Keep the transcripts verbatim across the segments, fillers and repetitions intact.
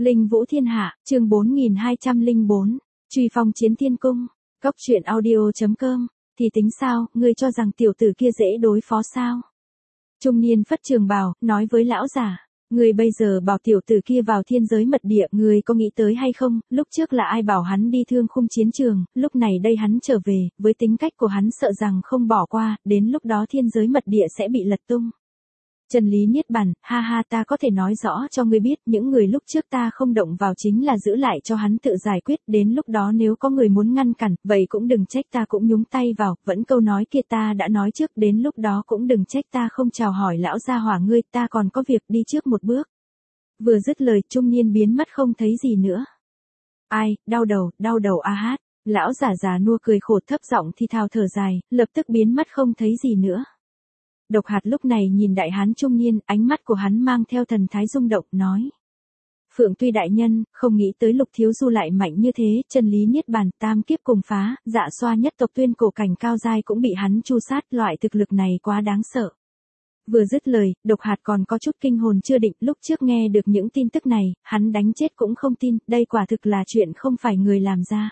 Linh Vũ Thiên Hạ, chương bốn nghìn hai trăm lẻ bốn, Truy Phong Chiến Thiên Cung, Cốc truyện audio chấm com, thì tính sao, ngươi cho rằng tiểu tử kia dễ đối phó sao? Trung niên phất trường bào, nói với lão giả, ngươi bây giờ bảo tiểu tử kia vào thiên giới mật địa, ngươi có nghĩ tới hay không, lúc trước là ai bảo hắn đi thương khung chiến trường, lúc này đây hắn trở về, với tính cách của hắn sợ rằng không bỏ qua, đến lúc đó thiên giới mật địa sẽ bị lật tung. Chân lý niết bàn, ha ha, ta có thể nói rõ cho ngươi biết, những người lúc trước ta không động vào chính là giữ lại cho hắn tự giải quyết, đến lúc đó nếu có người muốn ngăn cản, vậy cũng đừng trách ta cũng nhúng tay vào, vẫn câu nói kia ta đã nói trước, đến lúc đó cũng đừng trách ta không chào hỏi lão gia hỏa ngươi, ta còn có việc đi trước một bước. Vừa dứt lời, trung niên biến mất không thấy gì nữa. Ai, đau đầu, đau đầu a hát, lão giả già nua cười khổ thấp giọng thi thào thở dài, lập tức biến mất không thấy gì nữa. Độc Hạt lúc này nhìn đại hán trung niên, ánh mắt của hắn mang theo thần thái rung động, nói. Phượng Tuy đại nhân, không nghĩ tới Lục thiếu du lại mạnh như thế, chân lý niết bàn, tam kiếp cùng phá, dạ xoa nhất tộc tuyên cổ cảnh cao giai cũng bị hắn chu sát, loại thực lực này quá đáng sợ. Vừa dứt lời, Độc Hạt còn có chút kinh hồn chưa định, lúc trước nghe được những tin tức này, hắn đánh chết cũng không tin, đây quả thực là chuyện không phải người làm ra.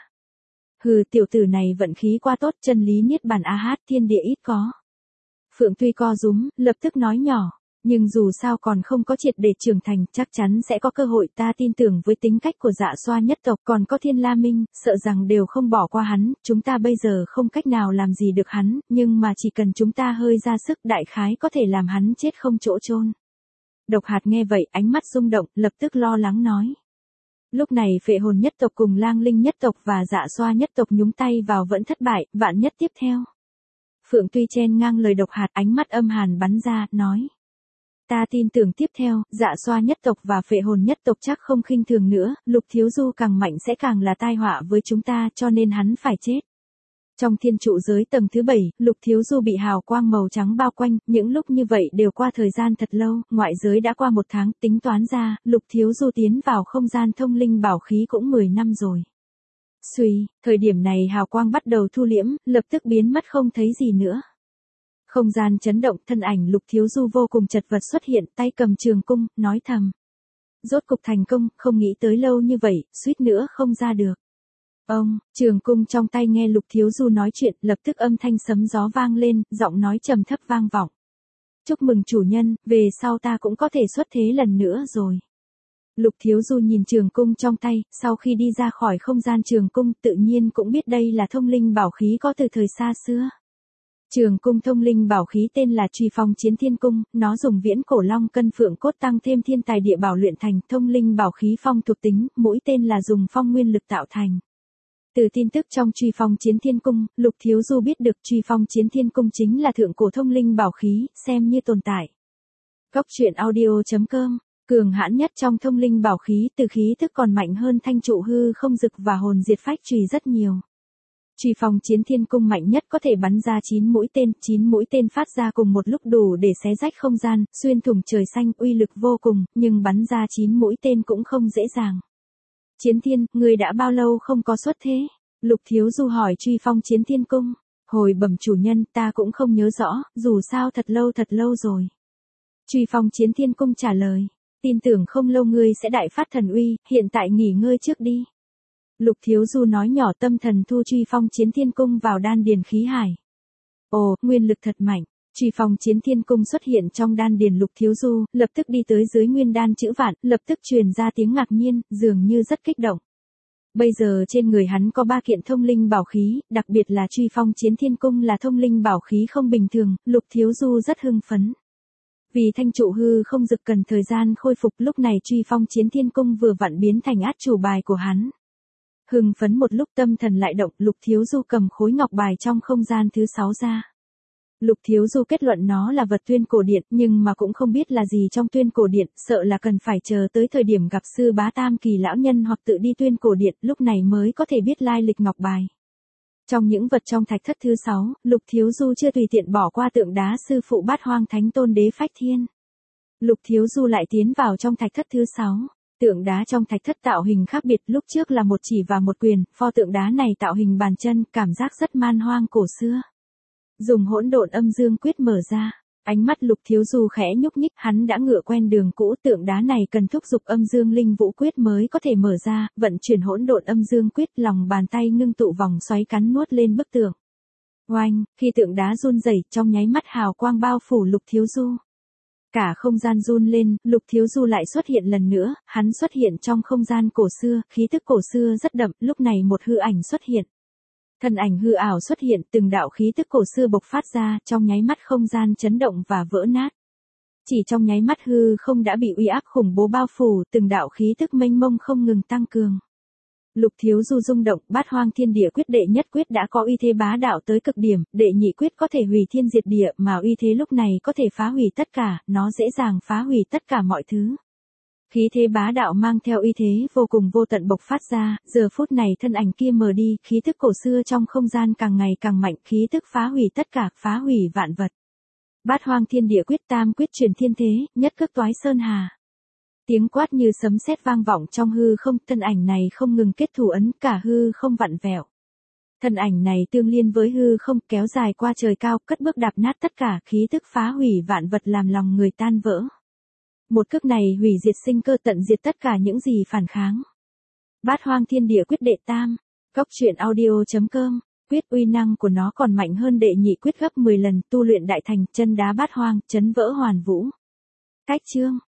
Hừ, tiểu tử này vận khí quá tốt, chân lý niết bàn a hát, thiên địa ít có. Phượng Tuy co rúm, lập tức nói nhỏ, nhưng dù sao còn không có triệt để trưởng thành, chắc chắn sẽ có cơ hội, ta tin tưởng với tính cách của dạ xoa nhất tộc, còn có Thiên La Minh, sợ rằng đều không bỏ qua hắn, chúng ta bây giờ không cách nào làm gì được hắn, nhưng mà chỉ cần chúng ta hơi ra sức, đại khái có thể làm hắn chết không chỗ chôn. Độc Hạt nghe vậy, ánh mắt rung động, lập tức lo lắng nói. Lúc này Phệ Hồn nhất tộc cùng Lang Linh nhất tộc và dạ xoa nhất tộc nhúng tay vào vẫn thất bại, vạn nhất tiếp theo. Phượng Tuy chen ngang lời Độc Hạt, ánh mắt âm hàn bắn ra, nói. Ta tin tưởng tiếp theo, dạ xoa nhất tộc và Phệ Hồn nhất tộc chắc không khinh thường nữa, Lục thiếu du càng mạnh sẽ càng là tai họa với chúng ta, cho nên hắn phải chết. Trong thiên trụ giới tầng thứ bảy, Lục thiếu du bị hào quang màu trắng bao quanh, những lúc như vậy đều qua thời gian thật lâu, ngoại giới đã qua một tháng, tính toán ra, Lục thiếu du tiến vào không gian thông linh bảo khí cũng mười năm rồi. Xuy, thời điểm này hào quang bắt đầu thu liễm, lập tức biến mất không thấy gì nữa. Không gian chấn động, thân ảnh Lục thiếu du vô cùng chật vật xuất hiện, tay cầm trường cung, nói thầm. Rốt cục thành công, không nghĩ tới lâu như vậy, suýt nữa không ra được. Ông, trường cung trong tay nghe Lục thiếu du nói chuyện, lập tức âm thanh sấm gió vang lên, giọng nói trầm thấp vang vọng. Chúc mừng chủ nhân, về sau ta cũng có thể xuất thế lần nữa rồi. Lục thiếu du nhìn trường cung trong tay, sau khi đi ra khỏi không gian trường cung tự nhiên cũng biết đây là thông linh bảo khí có từ thời xa xưa. Trường cung thông linh bảo khí tên là Truy Phong Chiến Thiên Cung, nó dùng viễn cổ long cân phượng cốt tăng thêm thiên tài địa bảo luyện thành, thông linh bảo khí phong thuộc tính, mũi tên là dùng phong nguyên lực tạo thành. Từ tin tức trong Truy Phong Chiến Thiên Cung, Lục thiếu du biết được Truy Phong Chiến Thiên Cung chính là thượng cổ thông linh bảo khí, xem như tồn tại. Cốc truyện audio chấm com, cường hãn nhất trong thông linh bảo khí, từ khí thức còn mạnh hơn thanh trụ hư không dực và hồn diệt phách chùy rất nhiều. Truy Phong Chiến Thiên Cung mạnh nhất có thể bắn ra chín mũi tên, chín mũi tên phát ra cùng một lúc đủ để xé rách không gian, xuyên thủng trời xanh, uy lực vô cùng, nhưng bắn ra chín mũi tên cũng không dễ dàng. Chiến Thiên, người đã bao lâu không có xuất thế? Lục thiếu du hỏi Truy Phong Chiến Thiên Cung. Hồi bẩm chủ nhân, ta cũng không nhớ rõ, dù sao thật lâu thật lâu rồi. Truy Phong Chiến Thiên Cung trả lời. Tin tưởng không lâu ngươi sẽ đại phát thần uy, hiện tại nghỉ ngơi trước đi. Lục thiếu du nói nhỏ, tâm thần thu Truy Phong Chiến Thiên Cung vào đan điền khí hải. Ồ, nguyên lực thật mạnh. Truy Phong Chiến Thiên Cung xuất hiện trong đan điền Lục thiếu du, lập tức đi tới dưới nguyên đan chữ vạn, lập tức truyền ra tiếng ngạc nhiên, dường như rất kích động. Bây giờ trên người hắn có ba kiện thông linh bảo khí, đặc biệt là Truy Phong Chiến Thiên Cung là thông linh bảo khí không bình thường, Lục thiếu du rất hưng phấn. Vì thanh trụ hư không dực cần thời gian khôi phục, lúc này Truy Phong Chiến Thiên Cung vừa vặn biến thành át chủ bài của hắn. Hưng phấn một lúc tâm thần lại động, Lục thiếu du cầm khối ngọc bài trong không gian thứ sáu ra. Lục thiếu du kết luận nó là vật tuyên cổ điện, nhưng mà cũng không biết là gì trong tuyên cổ điện, sợ là cần phải chờ tới thời điểm gặp sư bá tam kỳ lão nhân hoặc tự đi tuyên cổ điện, lúc này mới có thể biết lai lịch ngọc bài. Trong những vật trong thạch thất thứ sáu, Lục thiếu du chưa tùy tiện bỏ qua tượng đá sư phụ Bát Hoang Thánh Tôn Đế Phách Thiên. Lục thiếu du lại tiến vào trong thạch thất thứ sáu. Tượng đá trong thạch thất tạo hình khác biệt, lúc trước là một chỉ và một quyền, pho tượng đá này tạo hình bàn chân, cảm giác rất man hoang cổ xưa. Dùng hỗn độn âm dương quyết mở ra, Ánh mắt Lục Thiếu Du khẽ nhúc nhích, hắn đã ngựa quen đường cũ, tượng đá này cần thúc giục âm dương linh vũ quyết mới có thể mở ra, vận chuyển hỗn độn âm dương quyết, lòng bàn tay ngưng tụ vòng xoáy cắn nuốt lên bức tượng. Oanh, khi tượng đá run rẩy, trong nháy mắt hào quang bao phủ Lục Thiếu Du. Cả không gian run lên, Lục Thiếu Du lại xuất hiện lần nữa, hắn xuất hiện trong không gian cổ xưa, khí tức cổ xưa rất đậm, lúc này một hư ảnh xuất hiện. Thân ảnh hư ảo xuất hiện, từng đạo khí tức cổ xưa bộc phát ra, trong nháy mắt không gian chấn động và vỡ nát. Chỉ trong nháy mắt hư không đã bị uy áp khủng bố bao phủ, từng đạo khí tức mênh mông không ngừng tăng cường. Lục Thiếu Du rung động, Bát Hoang Thiên Địa Quyết đệ nhất quyết đã có uy thế bá đạo tới cực điểm, đệ nhị quyết có thể hủy thiên diệt địa, mà uy thế lúc này có thể phá hủy tất cả, nó dễ dàng phá hủy tất cả mọi thứ. Khí thế bá đạo mang theo uy thế vô cùng vô tận bộc phát ra, giờ phút này thân ảnh kia mờ đi, khí tức cổ xưa trong không gian càng ngày càng mạnh, khí tức phá hủy tất cả, phá hủy vạn vật. Bát Hoang Thiên Địa Quyết tam quyết truyền thiên thế, nhất cước toái sơn hà. Tiếng quát như sấm sét vang vọng trong hư không, thân ảnh này không ngừng kết thủ ấn, cả hư không vặn vẹo. Thân ảnh này tương liên với hư không, kéo dài qua trời cao, cất bước đạp nát tất cả, khí tức phá hủy vạn vật làm lòng người tan vỡ. Một cước này hủy diệt sinh cơ, tận diệt tất cả những gì phản kháng. Bát Hoang Thiên Địa Quyết đệ tam, Cốc Truyện Audio chấm com, quyết uy năng của nó còn mạnh hơn đệ nhị quyết gấp mười lần, tu luyện đại thành, chân đá bát hoang, chấn vỡ hoàn vũ. Cách chương